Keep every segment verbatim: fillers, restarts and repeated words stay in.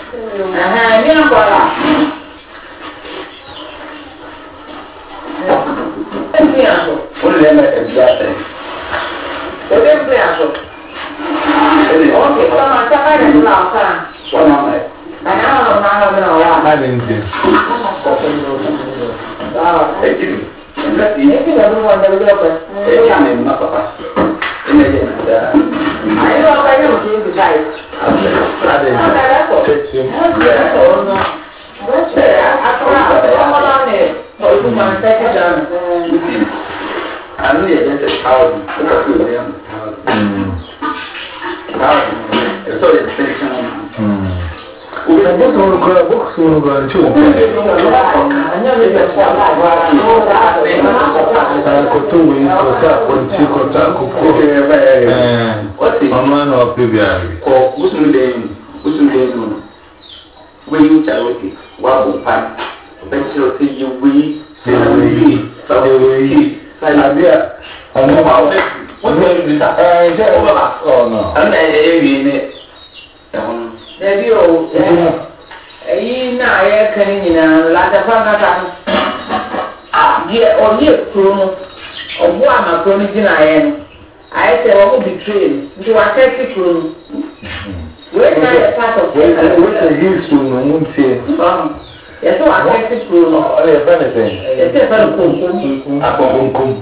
Aha, ni ambola. Ni aso. Wọ́n lè mẹ́ ẹ̀bí àtẹ̀. Ebe mpe aso. Okay, so ma ta ka ni la ka. Wọ́n náà mẹ́. Ana na na na na wa. Má lè ń jẹ. Ah, Ẹ̀jì mi. Ẹ̀jì mi. Eki na bu wa da bi ọpẹ. Ẹ̀jì mi ma papa. Ẹ̀jì mi ma da. Ayi wa ka ni mo ti bi sai. Má lè ń jẹ. Tẹ́tí. Àánú yẹ jẹ́ sẹ́ káwọ́dù, ó kọ̀ sí òní àmì káwọ́dù. Káwọ́dù ẹ̀sọ́ yẹ sẹ́ káwọ́dù. Bókùsù olùkọ́ bókùsù olùkọ́ ní tí o tẹ̀. Kòtò wèé kòtò àpòntí kòtò àkókò. Ọmọ náà ọ̀pẹ̀ bí àrí. Kọ̀ bùsùn lẹ́yìn bùsùn lẹ́yìn nù. Wéyí ń tàwé kì wá bò pa. Ọ̀bẹ tí o ti yẹ wéyí. Ṣé wéyí? Ṣé wéyí? Àbí à? Ọmọ ọmọ ọmọ ọmọ ẹbí ta. Ẹ ṣe ọmọ bá. ọ̀nà. Àwọn ẹ̀yẹ wí ní ẹ̀hún. Ẹbí o, ẹ̀yí náà yẹ kẹ́ni nyinaa ládàfà kàkà no. Díẹ̀ ọ̀yẹ́ kúrò no, ọ̀bú àmà kúrò no gyina ayẹ no. Ayẹ sẹ wọ́n mú bìtírè no, nti wà kẹ́sì kúrò no. Wọ́n náà yẹ pàtó kúrò no. Wọ́n ṣe yí sùn nù mú tiẹ̀. Yẹ sẹ wà kẹ́sì kúrò no. Ọ̀rẹ́ ẹ̀fẹ́ nìfẹ̀. Yẹ sẹ ẹ̀fẹ́ nìkó nkóm. Akọ̀kọ̀nkọ̀m.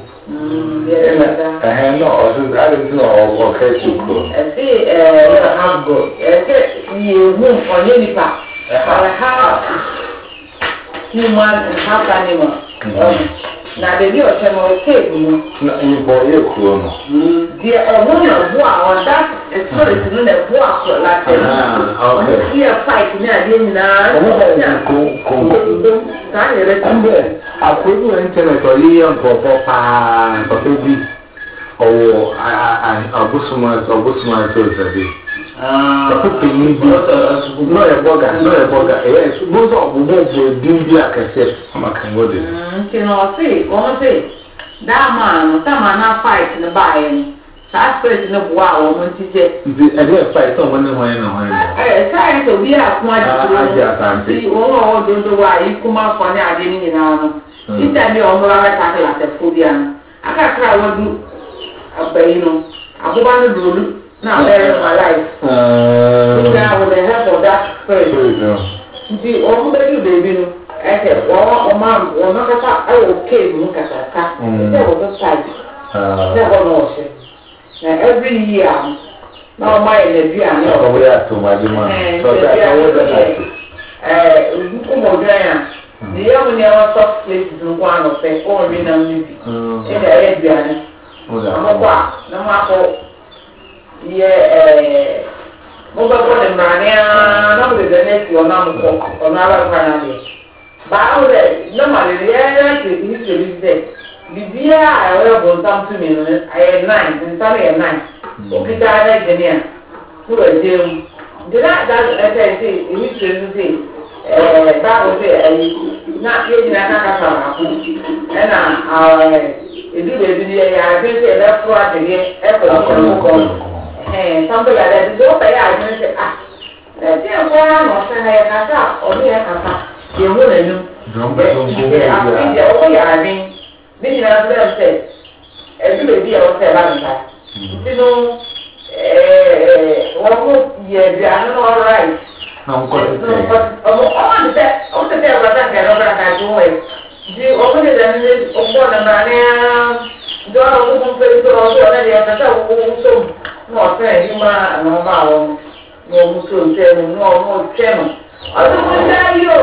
Ẹ̀hẹ́n náà ọ̀sùn àdìsí náà ọ̀kẹ́ sí kúrò. Ẹ̀sì ẹ̀ẹ́ àgọ̀ ẹ̀sẹ̀ yẹ hu ọ̀nyẹ́ nípa. Ọ̀rẹ́ ha human health animal. Na bèbí ọ̀sẹ̀ mọ̀ kéèkì mu. Ìbọ̀ yẹ kúrò nù. Di ọ̀hún náà bú àwọn dá spirit nínú ẹ̀ bú àkọ́ láti ẹ̀. Ọ̀hún sí ẹ̀ fight ní adé nyinaa. Ọmọ bẹ̀rẹ̀ kò kò kò. Sáà yẹ rẹ̀ tó. Ẹ̀mbẹ̀ àkójú íńtánẹ̀tì ọ̀yẹ́ yẹ nkọ̀ọ̀fọ̀ paa pàpẹ́ bí ọ̀wọ̀ ọ̀bùsùnmọ̀tì ọ̀bùsùnmọ̀tì ọ̀sẹ̀dẹ̀. Pàpẹ́ pẹ̀lú bí náà yẹ bọ́gà náà yẹ bọ́gà ẹ̀yẹ gbọ́dọ̀ ọ̀bùbọ̀ bọ̀ ẹ̀dín bí àkẹ́sẹ̀ ọmọ kan wọ́n dẹ̀. Nti na ọ̀sì wọ́n sè dáàmú àná sáàmù àná fight ní báyìí ni sáà spirit ní bu àwọn ọmọ ti jẹ. Nti ẹ̀dẹ̀ ẹ̀fà ìtàn wọn ní wọn yẹn náà wọn yẹn náà. Ẹ sáyẹn tó bí àkún àdìsí Ajé àtàntì. ti wọn wà wọ́n dodo wa yìí kó máa fọ ní adé ní nyinaa no. Títà bí ọmọ wa bẹ tàkì làtẹ̀fọ́ bí àná. Akàkàrà wọn du abẹ́yìn no àbúbá ní dòdò náà bẹ́ẹ̀ ní ma láì. Nígbà with the help of that spirit. Nti ọmọ bẹ́ẹ̀ ní bèbí no. Ẹsẹ̀ wọ́n ọmọ wọn kata ẹwọ kéèmù kàkàkà ẹsẹ̀ wọ́n tó ṣáàjì ẹsẹ̀ wọ́n náà ọ̀ṣẹ́ na every year na ọmọ ayẹ lẹ́bí àná ọ̀ṣẹ́ ọ̀ṣẹ́ àtòmọ́dé máa sọ́jà àtọwọ́ bẹ́ẹ̀ láti. ẹ̀ẹ́ nkúmọ̀dúnrún yà ní yẹ́n mu ní ẹwọ́n soft places nkọ́ àná fẹ́ ọ̀hún rí náà níbi ẹ̀dá ẹ̀yẹ bíàní ọmọkọ́ à na mo akọ yẹ ẹ̀ẹ́ mo bẹ bọ́ ní mìíràn náà mo lè dẹ́ nẹ́ẹ̀sì ọ̀nà àmukọ ọ̀nà alágbára náà lè. Báwo dẹ̀ normally yẹ́n ṣe history dẹ̀ bìbí a ẹ̀rọ ẹ̀bùn ntàm tún mi nù ẹ̀yẹ nine ntàm yẹ nine òkìtà ẹ̀ jẹ̀ ní à tó ẹ̀ jẹ́ mu ǹjẹ́ náà dá ẹ̀sẹ̀ ṣe history nù ṣe ẹ̀ẹ́ báwo ṣe ẹ̀yẹ náà yé nyina kàkà sọ̀rọ̀ àkó ẹ̀nà ẹ̀ edu bèbí ni ẹ̀yẹ àgbẹ̀ ṣe ẹ̀rẹ́ fúra àtẹ̀yẹ ẹ̀fọ̀ ní ẹ̀rọ kọ̀ ẹ̀ something like that ṣe ó fẹ́ yẹ àgbẹ̀ ṣe ah ẹ̀ tí ẹ̀ kọ́ ẹ̀ ọ̀sẹ̀ ẹ̀ kàkà ọ̀dún yẹ kàkà yẹ̀wò nínú ẹ̀ àfihàn ọwọ́ yàrá ní ní nyinaa tó bẹ́ẹ̀ sẹ́ ẹ̀dú bèbí ẹ̀ ọ̀sẹ̀ bá nìta nínú wọ́n mú yẹ ẹ̀dí àná náà ọ̀rọ̀ ráì ọmọ ọmọ ti tẹ ọmọ ti tẹ ẹ̀rọ dáńkà ẹ̀rọ dáńkà ẹ̀dí wọ̀ ẹ̀ di ọmọ ti tẹ ẹni ọgbọ́n nàmà ní ẹ̀ ọ̀nà ọmọ fún fẹ́ tó ọ̀sẹ̀ ọ̀nà ni ẹ̀fẹ̀ sẹ́ ọmọ sọ̀m ní ọ̀sẹ̀ ẹ̀dí máa àná ọmọ àwọn ní ọmọ sọ̀m sẹ́nu ní ọmọ sẹ́nu ọdún mú jáyé o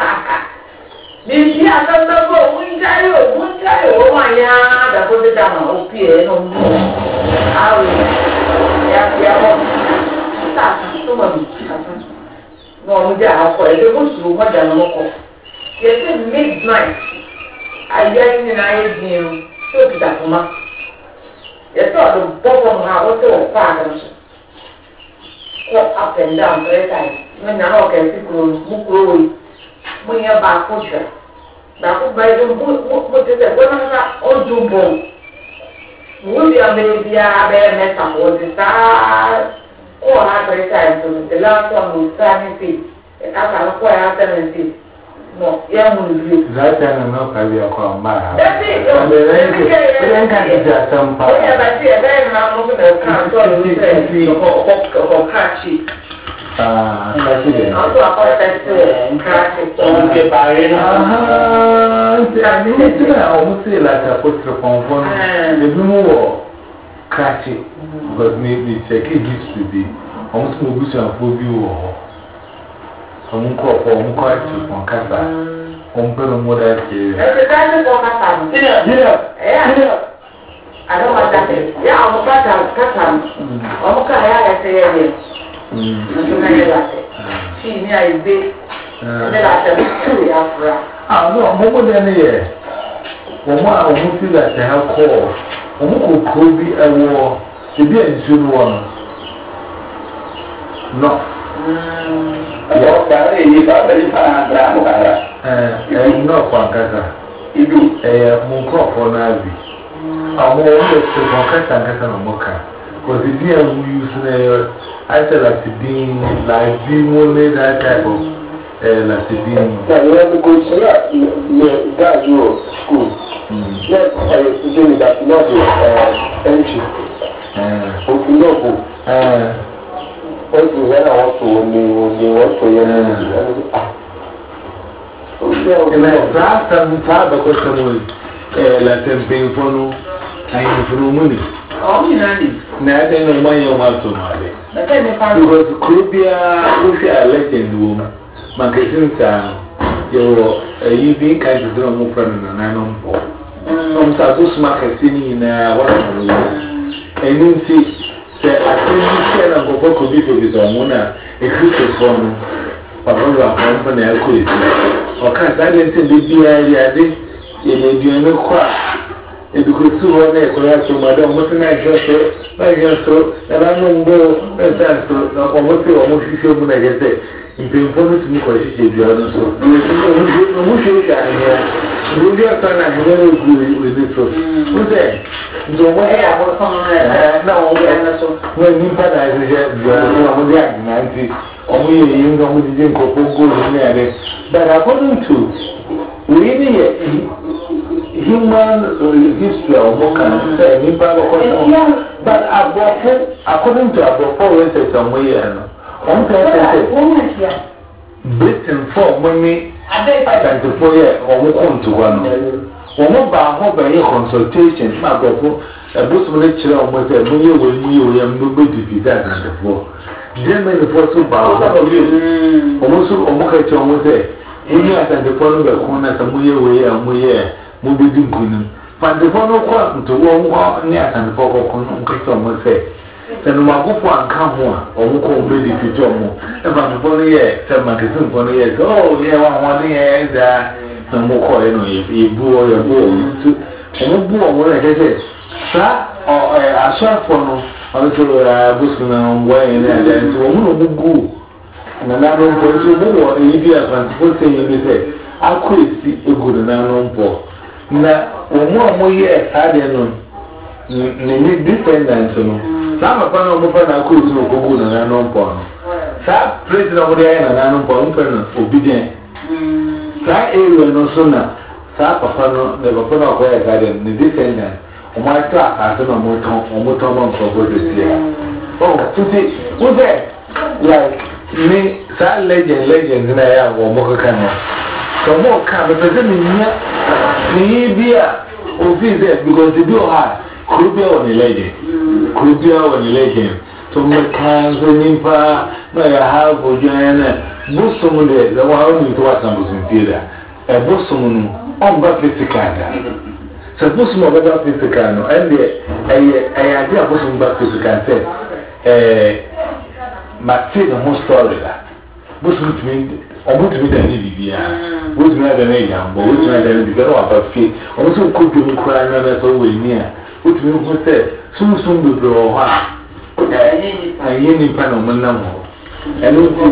bíbí àtọ́gbọ́gbọ́ mú jáyé o mú jáyé o wọ́n máa yá àdàkọ́ dídá mà ó pì ẹ́ náà mú àwẹ̀ yàtìyàwó níta tó mọ̀ ní kàtà náà mú jẹ́ àkọ́ ẹ̀ lóko sùn wọ́n jà lọ́wọ́ kọ́ yẹtí midnight ayé ẹni náà ayé dín tó ti dàpọ̀ má yẹtí ọ̀dọ̀ bọ́bọ̀ mu ha wọ́n ti wọ̀ paaki nso kọ́ up and down three times mo nyana ọ̀kẹ́ sí kúrò mú kúrò wò yìí mo yẹ baako jẹ baako báyìí mo mo mo ti sẹ gbọ́dọ̀ nípa ọdún bọ̀ wọ́n bí abẹ́rẹ́ bí abẹ́rẹ́ mẹ́ta wọ́n ti sáá kọ́ ọ̀hán three times o the last one mo sáá ní pay aka no kwa ya tendency no ya mu ni that time no ka bi akwa mba that's it and then can can just some pa yeah but see then na mo na ka so ni say ko ko ko kachi ah kachi de also apa test kachi ko ke bare na ah ani ni tira o mu se la ta potro konfon de bi mu wo kachi because me me check history bi o mu se mo bu so afo bi wo Omun ko po omun ko ati kon kasa on pe no moda ke e se ka se ko kasa dina dina dina ada macam ya omun kasa kasa omun ka ya ya se ye ni mm na ya la si ni ai be de la se tu ya fra ah no mo mo de ne ye mo mo a omun ti la se ha ko omun ko ko bi ewo e bi enju no won no Yo kare ni ba bari fa andra mo kara. Eh, eh no kwa kasa. Idu Eh mo ko fo na bi. Amo o le se ko kasa kasa no mo ka. Cuz the day we use na I said that being like be more made that type of eh like being. Yeah, you have to go to that. Yeah, that you school. Yes, I think that not uh entry. Eh. O ti no go. Eh. What you when I want to only only want to you ah. And I brought some father question eh la tempe fono ai fono money. oh ni nani Na dey no man you want to male. na ke me fa Because Krubia we see a legend woman. Magazine sa yo eh you be kind of do mo friend na na no mpo. Um sa so smart kasi na what and you see say attention say na go for could be for this one na e Christmas phone papa wa papa na ko isi o ka sa le tin de bia ya de e le bia no kwa e bi ko su ho na e ko ya so madam mo tin na je so na je so na no mbo e sa so na o mo ti o mo fi fi mu na je se impempo no tumi ko shi bia no so no mo shi sha ni ya ndo dia ta na ni no gu we ni so o se ndo mo ya mo so na o na so when you put as a jet, you are going to ninety, or we are going to drink of gold in there. But according to really human history or more can say, but according to our research on we are one person Britain for money twenty-four years or more come to one. One more by consultation, my brother. A boost of lecture almost a million will you and nobody be that and the four. German for so bad, almost almost almost say, when you are at the phone of the corner, some way away and we are moving Kunum. But the phone of one to one more near and for almost say. Then my book one come one, or call baby to Jomo. And from the phone here, some magazine for years. Oh, yeah, one year is that no more calling you, boo or your boo. And no boo, what I said. Sa o eh asafo no also busu na ngwa ene ada nti wo mu no gugu na na no mpo so mu wo e bi transport say you say akwesi eguru na no mpo na wo mu amu ye sade no ni ni dependent no sa ma pa no mo pa na akwesi no gugu na no mpo no sa president mo dey na no mpo mpo no obedient sa area no so na sa papa no ne papa no ko ya garden ni dependent o ma ta asa na mo ton o mo ton mo ko go dey here oh tuti wo say like me sa legend legend na ya wo mo ka no so mo ka be be ni nya ni bia o fi there because the do hard could be on the legend could be on the legend to me kan so ni pa na ya ha go join busum de the one we to wasan busum tira e busum no on ba physical da suppose mo ba physical no and the eh eh idea busum ba physical say eh ma say the whole story da busum to me omo to me da ni bibia busum na da na ya mbo busum na da ni bibia no aba fi omo so ko dum kura na na so we ni a busum ko say sum sum be bro ha eh ayi ni pa no mo na mo eno ti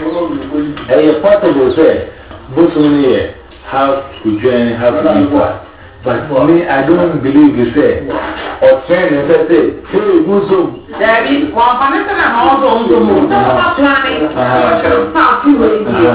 eh possible say busum ni e how to join how to live. But me, I don't believe you say, or train and say, hey, Muslim. Daddy, one person and all those who move. Planning.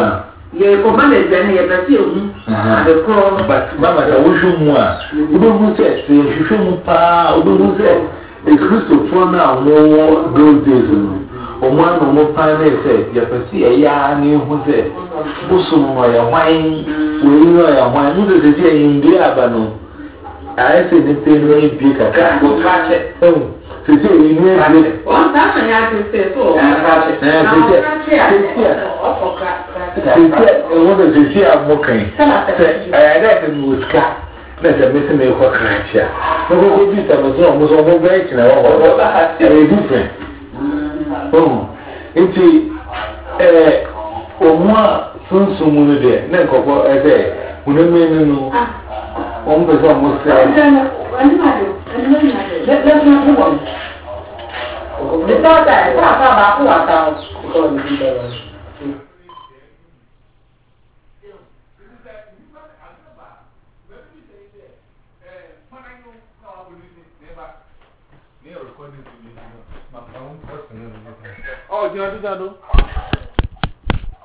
command is then you can see you the crown but mama da wo hwu mu a wo hu se se hwehwe mu pa wo hu se e Christopher na mo those days no o mo na mo pa na se ya pesi e ya ni hu se busum no ya hwan wo yi no ya hwan mu de se e ndi aba no a se ni pe no e bi kaka go catch oh se se e ni e bi one time ya to say so catch eh se se o for se what does it say am kan se eh that is muska na se me se me ko crashia no go bi ta me so mo so mo ba ki na wo ba e different oh enti eh o mo sunsun mu no de na kokko e se unu me nu o mo so mo se let's not move on. The daughter, I thought about who was out because you did that. Oh, do you want to do that?